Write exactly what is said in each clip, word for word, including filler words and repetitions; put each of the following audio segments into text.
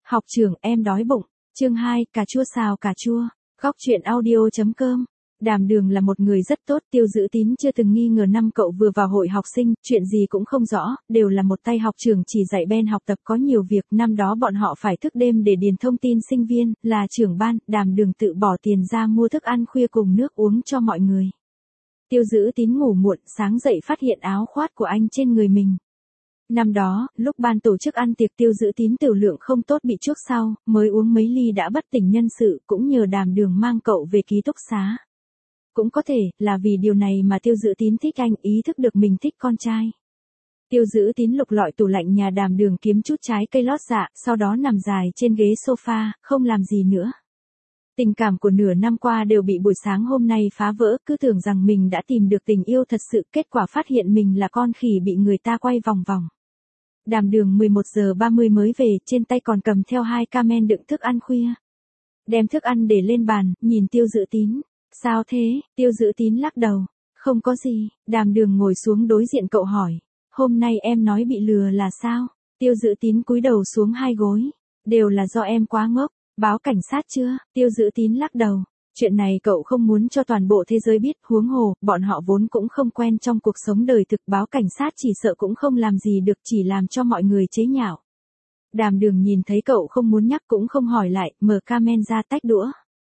Học trưởng, em đói bụng. Chương hai, cà chua xào cà chua. Góc truyện audio.com. Đàm Đường là một người rất tốt, Tiêu Dữ Tín chưa từng nghi ngờ năm cậu vừa vào hội học sinh, chuyện gì cũng không rõ, đều là một tay học trưởng chỉ dạy Ben học tập có nhiều việc, năm đó bọn họ phải thức đêm để điền thông tin sinh viên, là trưởng ban, Đàm Đường tự bỏ tiền ra mua thức ăn khuya cùng nước uống cho mọi người. Tiêu Dữ Tín ngủ muộn, sáng dậy phát hiện áo khoác của anh trên người mình. Năm đó, lúc ban tổ chức ăn tiệc Tiêu Dữ Tín tiểu lượng không tốt bị chuốc sau, mới uống mấy ly đã bất tỉnh nhân sự, cũng nhờ Đàm Đường mang cậu về ký túc xá. Cũng có thể, là vì điều này mà Tiêu Dữ Tín thích anh, ý thức được mình thích con trai. Tiêu Dữ Tín lục lọi tủ lạnh nhà Đàm Đường kiếm chút trái cây lót dạ, sau đó nằm dài trên ghế sofa, không làm gì nữa. Tình cảm của nửa năm qua đều bị buổi sáng hôm nay phá vỡ, cứ tưởng rằng mình đã tìm được tình yêu thật sự, kết quả phát hiện mình là con khỉ bị người ta quay vòng vòng. Đàm Đường mười một giờ ba mươi mới về, trên tay còn cầm theo hai ca men đựng thức ăn khuya. Đem thức ăn để lên bàn, nhìn Tiêu Dữ Tín. Sao thế? Tiêu Dữ Tín lắc đầu. Không có gì. Đàm Đường ngồi xuống đối diện cậu hỏi. Hôm nay em nói bị lừa là sao? Tiêu Dữ Tín cúi đầu xuống hai gối. Đều là do em quá ngốc. Báo cảnh sát chưa? Tiêu Dữ Tín lắc đầu. Chuyện này cậu không muốn cho toàn bộ thế giới biết, huống hồ, bọn họ vốn cũng không quen trong cuộc sống đời thực, báo cảnh sát chỉ sợ cũng không làm gì được, chỉ làm cho mọi người chế nhạo. Đàm Đường nhìn thấy cậu không muốn nhắc cũng không hỏi lại, mở ca men ra tách đũa.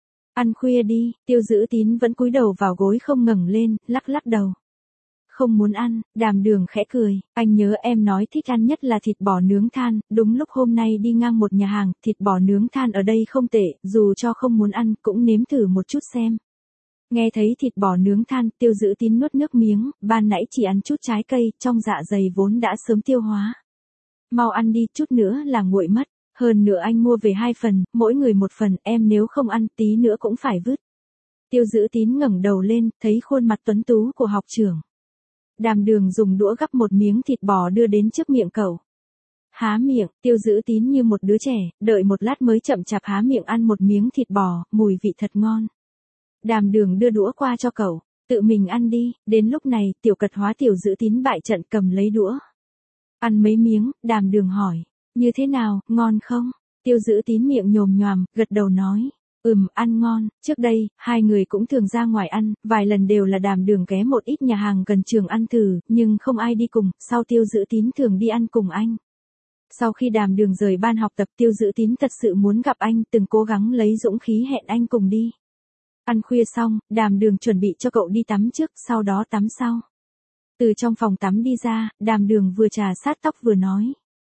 Ăn khuya đi. Tiêu Dữ Tín vẫn cúi đầu vào gối không ngẩng lên, lắc lắc đầu. Không muốn ăn. Đàm Đường khẽ cười, anh nhớ em nói thích ăn nhất là thịt bò nướng than, đúng lúc hôm nay đi ngang một nhà hàng, thịt bò nướng than ở đây không tệ, dù cho không muốn ăn, cũng nếm thử một chút xem. Nghe thấy thịt bò nướng than, Tiêu Dữ Tín nuốt nước miếng, ban nãy chỉ ăn chút trái cây, trong dạ dày vốn đã sớm tiêu hóa. Mau ăn đi, chút nữa là nguội mất, hơn nữa anh mua về hai phần, mỗi người một phần, em nếu không ăn, tí nữa cũng phải vứt. Tiêu Dữ Tín ngẩng đầu lên, thấy khuôn mặt tuấn tú của học trưởng. Đàm Đường dùng đũa gắp một miếng thịt bò đưa đến trước miệng cậu. Há miệng, Tiêu Dữ Tín như một đứa trẻ, đợi một lát mới chậm chạp há miệng ăn một miếng thịt bò, mùi vị thật ngon. Đàm Đường đưa đũa qua cho cậu, tự mình ăn đi, đến lúc này, tiểu cật hóa Tiêu Dữ Tín bại trận cầm lấy đũa. Ăn mấy miếng, Đàm Đường hỏi, như thế nào, ngon không? Tiêu Dữ Tín miệng nhồm nhoàm, gật đầu nói. Ừm, ăn ngon, trước đây, hai người cũng thường ra ngoài ăn, vài lần đều là Đàm Đường ghé một ít nhà hàng gần trường ăn thử, nhưng không ai đi cùng, sau Tiêu Dữ Tín thường đi ăn cùng anh. Sau khi Đàm Đường rời ban học tập, Tiêu Dữ Tín thật sự muốn gặp anh, từng cố gắng lấy dũng khí hẹn anh cùng đi. Ăn khuya xong, Đàm Đường chuẩn bị cho cậu đi tắm trước, sau đó tắm sau. Từ trong phòng tắm đi ra, Đàm Đường vừa trà sát tóc vừa nói.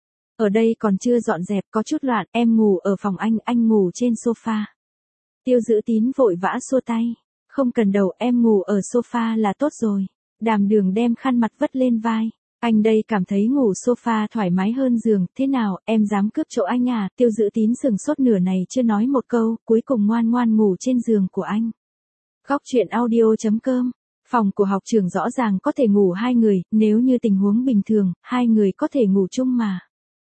Ở đây còn chưa dọn dẹp, có chút loạn, em ngủ ở phòng anh, anh ngủ trên sofa. Tiêu Dữ Tín vội vã xua tay. Không cần đâu, em ngủ ở sofa là tốt rồi. Đàm Đường đem khăn mặt vất lên vai. Anh đây cảm thấy ngủ sofa thoải mái hơn giường, thế nào, em dám cướp chỗ anh à? Tiêu Dữ Tín sừng sốt nửa này chưa nói một câu, cuối cùng ngoan ngoan ngủ trên giường của anh. Góc truyện audio.com. Phòng của học trưởng rõ ràng có thể ngủ hai người, nếu như tình huống bình thường, hai người có thể ngủ chung mà.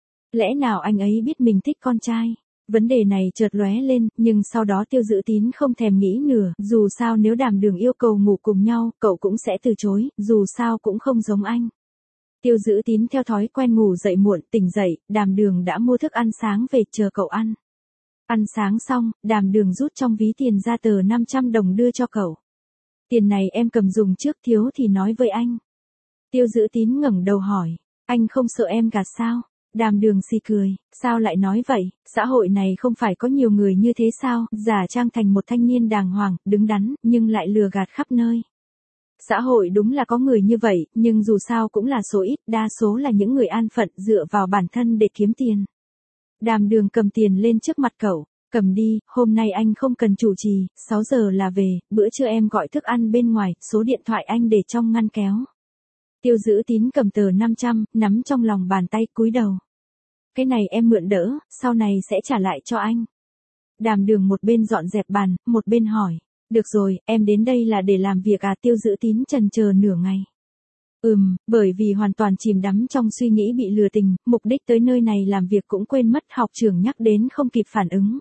Lẽ nào anh ấy biết mình thích con trai? Vấn đề này chợt lóe lên, nhưng sau đó Tiêu Dữ Tín không thèm nghĩ nửa, dù sao nếu Đàm Đường yêu cầu ngủ cùng nhau, cậu cũng sẽ từ chối, dù sao cũng không giống anh. Tiêu Dữ Tín theo thói quen ngủ dậy muộn, tỉnh dậy, Đàm Đường đã mua thức ăn sáng về chờ cậu ăn. Ăn sáng xong, Đàm Đường rút trong ví tiền ra tờ năm trăm đồng đưa cho cậu. Tiền này em cầm dùng trước, thiếu thì nói với anh. Tiêu Dữ Tín ngẩng đầu hỏi, anh không sợ em gạt sao? Đàm Đường xì cười, sao lại nói vậy, xã hội này không phải có nhiều người như thế sao, giả trang thành một thanh niên đàng hoàng, đứng đắn, nhưng lại lừa gạt khắp nơi. Xã hội đúng là có người như vậy, nhưng dù sao cũng là số ít, đa số là những người an phận dựa vào bản thân để kiếm tiền. Đàm Đường cầm tiền lên trước mặt cậu, cầm đi, hôm nay anh không cần chủ trì, sáu giờ là về, bữa trưa em gọi thức ăn bên ngoài, số điện thoại anh để trong ngăn kéo. Tiêu Dữ Tín cầm tờ năm trăm, nắm trong lòng bàn tay cúi đầu. Cái này em mượn đỡ, sau này sẽ trả lại cho anh. Đàm Đường một bên dọn dẹp bàn, một bên hỏi. Được rồi, em đến đây là để làm việc à? Tiêu Dữ Tín chần chờ nửa ngày. Ừm, bởi vì hoàn toàn chìm đắm trong suy nghĩ bị lừa tình, mục đích tới nơi này làm việc cũng quên mất, học trưởng nhắc đến không kịp phản ứng.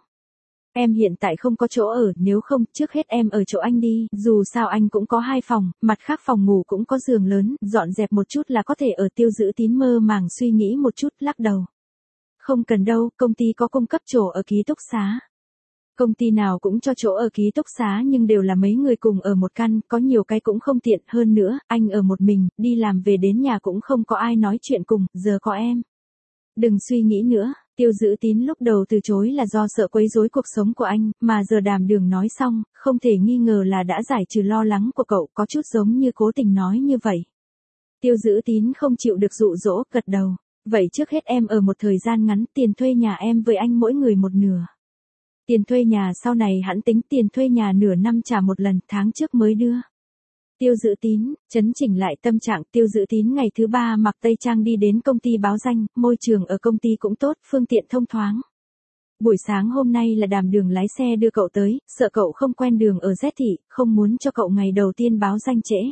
Em hiện tại không có chỗ ở, nếu không, trước hết em ở chỗ anh đi, dù sao anh cũng có hai phòng, mặt khác phòng ngủ cũng có giường lớn, dọn dẹp một chút là có thể ở. Tiêu Dữ Tín mơ màng suy nghĩ một chút, lắc đầu. Không cần đâu, công ty có cung cấp chỗ ở ký túc xá. Công ty nào cũng cho chỗ ở ký túc xá nhưng đều là mấy người cùng ở một căn, có nhiều cái cũng không tiện, hơn nữa, anh ở một mình, đi làm về đến nhà cũng không có ai nói chuyện cùng, giờ có em. Đừng suy nghĩ nữa, Tiêu Dữ Tín lúc đầu từ chối là do sợ quấy rối cuộc sống của anh, mà giờ Đàm Đường nói xong, không thể nghi ngờ là đã giải trừ lo lắng của cậu, có chút giống như cố tình nói như vậy. Tiêu Dữ Tín không chịu được dụ dỗ, gật đầu. Vậy trước hết em ở một thời gian ngắn, tiền thuê nhà em với anh mỗi người một nửa. Tiền thuê nhà sau này hẵng tính, tiền thuê nhà nửa năm trả một lần, tháng trước mới đưa. Tiêu Dữ Tín, chấn chỉnh lại tâm trạng, Tiêu Dữ Tín ngày thứ ba mặc tây trang đi đến công ty báo danh, môi trường ở công ty cũng tốt, phương tiện thông thoáng. Buổi sáng hôm nay là Đàm Đường lái xe đưa cậu tới, sợ cậu không quen đường ở Z thị, không muốn cho cậu ngày đầu tiên báo danh trễ.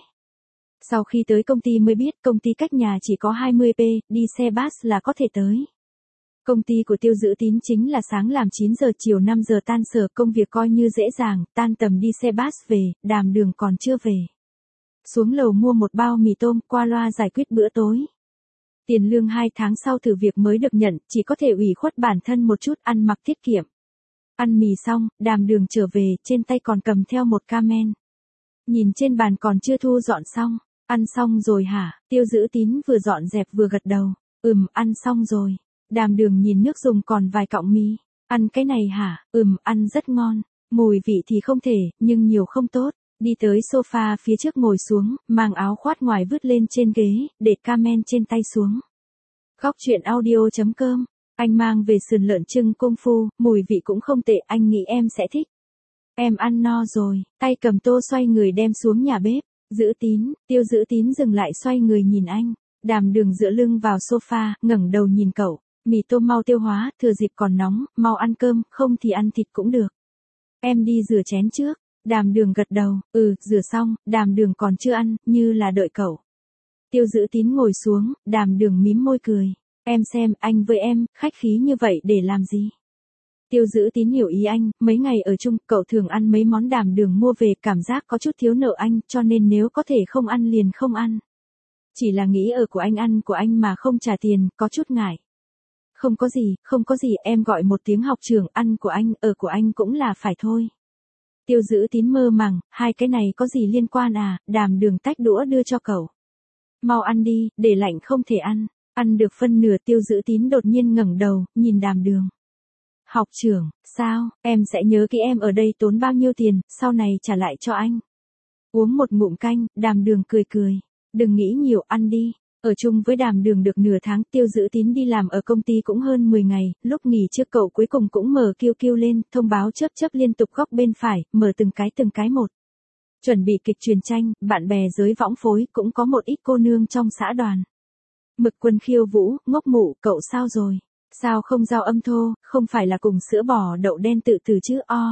Sau khi tới công ty mới biết công ty cách nhà chỉ có hai mươi ki lô mét, đi xe bus là có thể tới. Công ty của Tiêu Dữ Tín chính là sáng làm chín giờ chiều năm giờ tan sở, công việc coi như dễ dàng, tan tầm đi xe bus về, Đàm Đường còn chưa về. Xuống lầu mua một bao mì tôm, qua loa giải quyết bữa tối. Tiền lương hai tháng sau thử việc mới được nhận, chỉ có thể ủy khuất bản thân một chút, ăn mặc tiết kiệm. Ăn mì xong, Đàm Đường trở về, trên tay còn cầm theo một ca men. Nhìn trên bàn còn chưa thu dọn xong. Ăn xong rồi hả? Tiêu Dữ Tín vừa dọn dẹp vừa gật đầu. Ừm, ăn xong rồi. Đàm Đường nhìn nước dùng còn vài cọng mì. Ăn cái này hả? Ừm, ăn rất ngon. Mùi vị thì không thể, nhưng nhiều không tốt. Đi tới sofa phía trước ngồi xuống, mang áo khoác ngoài vứt lên trên ghế, để ca men trên tay xuống. Góc truyện audio chấm com. Anh mang về sườn lợn trưng công phu, mùi vị cũng không tệ, anh nghĩ em sẽ thích. Em ăn no rồi, tay cầm tô xoay người đem xuống nhà bếp. Dữ Tín, Tiêu Dữ Tín dừng lại xoay người nhìn anh. Đàm Đường dựa lưng vào sofa, ngẩng đầu nhìn cậu. Mì tôm mau tiêu hóa, thừa dịp còn nóng, mau ăn cơm, không thì ăn thịt cũng được. Em đi rửa chén trước. Đàm Đường gật đầu, ừ, rửa xong, Đàm Đường còn chưa ăn, như là đợi cậu. Tiêu Dữ Tín ngồi xuống, Đàm Đường mím môi cười. Em xem, anh với em, khách khí như vậy để làm gì? Tiêu Dữ Tín hiểu ý anh, mấy ngày ở chung, cậu thường ăn mấy món Đàm Đường mua về, cảm giác có chút thiếu nợ anh, cho nên nếu có thể không ăn liền không ăn. Chỉ là nghĩ ở của anh ăn của anh mà không trả tiền, có chút ngại. Không có gì, không có gì, em gọi một tiếng học trưởng, ăn của anh, ở của anh cũng là phải thôi. Tiêu Dữ Tín mơ màng, hai cái này có gì liên quan à? Đàm Đường tách đũa đưa cho cậu. Mau ăn đi, để lạnh không thể ăn. Ăn được phân nửa, Tiêu Dữ Tín đột nhiên ngẩng đầu, nhìn Đàm Đường. Học trưởng, sao, em sẽ nhớ kỹ em ở đây tốn bao nhiêu tiền, sau này trả lại cho anh. Uống một ngụm canh, Đàm Đường cười cười. Đừng nghĩ nhiều, ăn đi. Ở chung với Đàm Đường được nửa tháng, Tiêu Dữ Tín đi làm ở công ty cũng hơn mười ngày, lúc nghỉ trước cậu cuối cùng cũng mở kiu kiu lên, thông báo chớp chớp liên tục góc bên phải, mở từng cái từng cái một. Chuẩn bị kịch truyền tranh, bạn bè giới võng phối, cũng có một ít cô nương trong xã đoàn. Mực Quân khiêu vũ, ngốc mụ, cậu sao rồi? Sao không giao âm thô, không phải là cùng sữa bò đậu đen tự từ chứ o.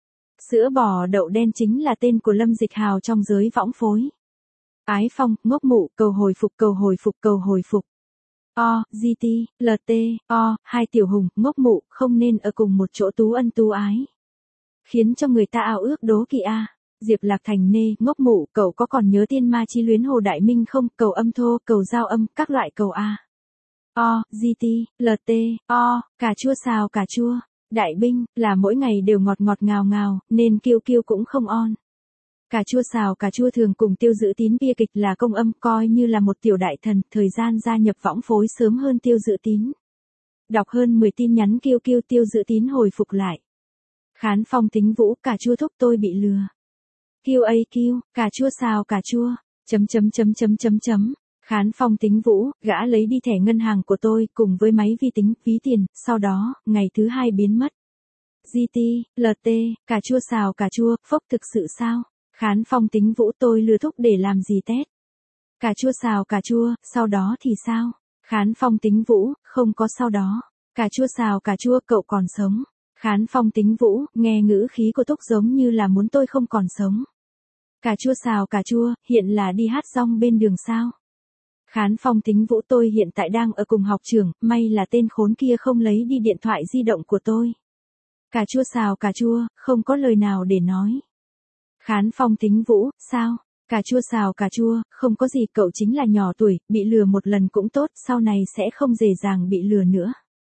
Sữa bò đậu đen chính là tên của Lâm Dịch Hào trong giới võng phối. Ái Phong, ngốc mụ, cầu hồi phục, cầu hồi phục, cầu hồi phục. O, giê tê, lờ tê, O, hai tiểu hùng, ngốc mụ, không nên ở cùng một chỗ tú ân tú ái. Khiến cho người ta ao ước đố kỵ a. Diệp Lạc Thành nê, ngốc mụ, cậu có còn nhớ tiên ma chi luyến Hồ Đại Minh không? Cầu âm thô, cầu giao âm, các loại cầu a. O, giê tê, lờ tê, O, cà chua xào cà chua. Đại binh, là mỗi ngày đều ngọt ngọt ngào ngào, nên kiêu kiêu cũng không on. Cà chua xào cà chua thường cùng Tiêu Dữ Tín bia kịch là công âm, coi như là một tiểu đại thần, thời gian gia nhập võng phối sớm hơn Tiêu Dữ Tín. Đọc hơn mười tin nhắn kiêu kiêu, Tiêu Dữ Tín hồi phục lại. Khán Phong Tính Vũ, cà chua thúc tôi bị lừa. Kiêu a kiêu, cà chua xào cà chua, chấm chấm chấm chấm chấm chấm. Khán Phong Tính Vũ, gã lấy đi thẻ ngân hàng của tôi, cùng với máy vi tính, ví tiền, sau đó, ngày thứ hai biến mất. giê tê, lờ tê, cà chua xào cà chua, phốc thực sự sao? Khán Phong Tính Vũ, tôi lừa thúc để làm gì tết? Cà chua xào cà chua, sau đó thì sao? Khán Phong Tính Vũ, không có sau đó. Cà chua xào cà chua, cậu còn sống. Khán Phong Tính Vũ, nghe ngữ khí của thúc giống như là muốn tôi không còn sống. Cà chua xào cà chua, hiện là đi hát rong bên đường sao? Khán Phong Tính Vũ, tôi hiện tại đang ở cùng học trưởng, may là tên khốn kia không lấy đi điện thoại di động của tôi. Cà chua xào cà chua, không có lời nào để nói. Khán Phong Tính Vũ, sao? Cà chua xào cà chua, không có gì, cậu chính là nhỏ tuổi, bị lừa một lần cũng tốt, sau này sẽ không dễ dàng bị lừa nữa.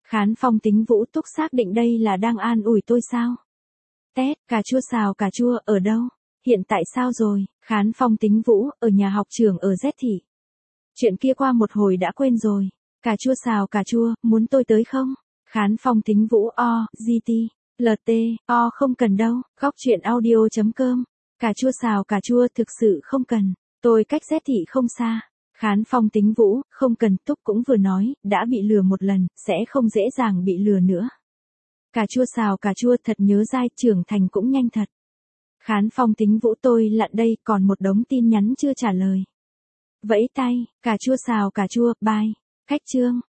Khán Phong Tính Vũ Túc xác định đây là đang an ủi tôi sao? Tét, cà chua xào cà chua, ở đâu? Hiện tại sao rồi? Khán Phong Tính Vũ, ở nhà học trưởng ở Z thị. Chuyện kia qua một hồi đã quên rồi. Cà chua xào cà chua, muốn tôi tới không? Khán Phong Tính Vũ o, giê tê, lờ tê, o không cần đâu, góc chuyện audio.com. Cà chua xào cà chua thực sự không cần, tôi cách Z thị không xa. Khán Phong Tính Vũ, không cần, Túc cũng vừa nói, đã bị lừa một lần, sẽ không dễ dàng bị lừa nữa. Cà chua xào cà chua thật nhớ dai, trưởng thành cũng nhanh thật. Khán Phong Tính Vũ tôi lặn đây, còn một đống tin nhắn chưa trả lời. Vẫy tay, cà chua xào cà chua, bye. Khách chương.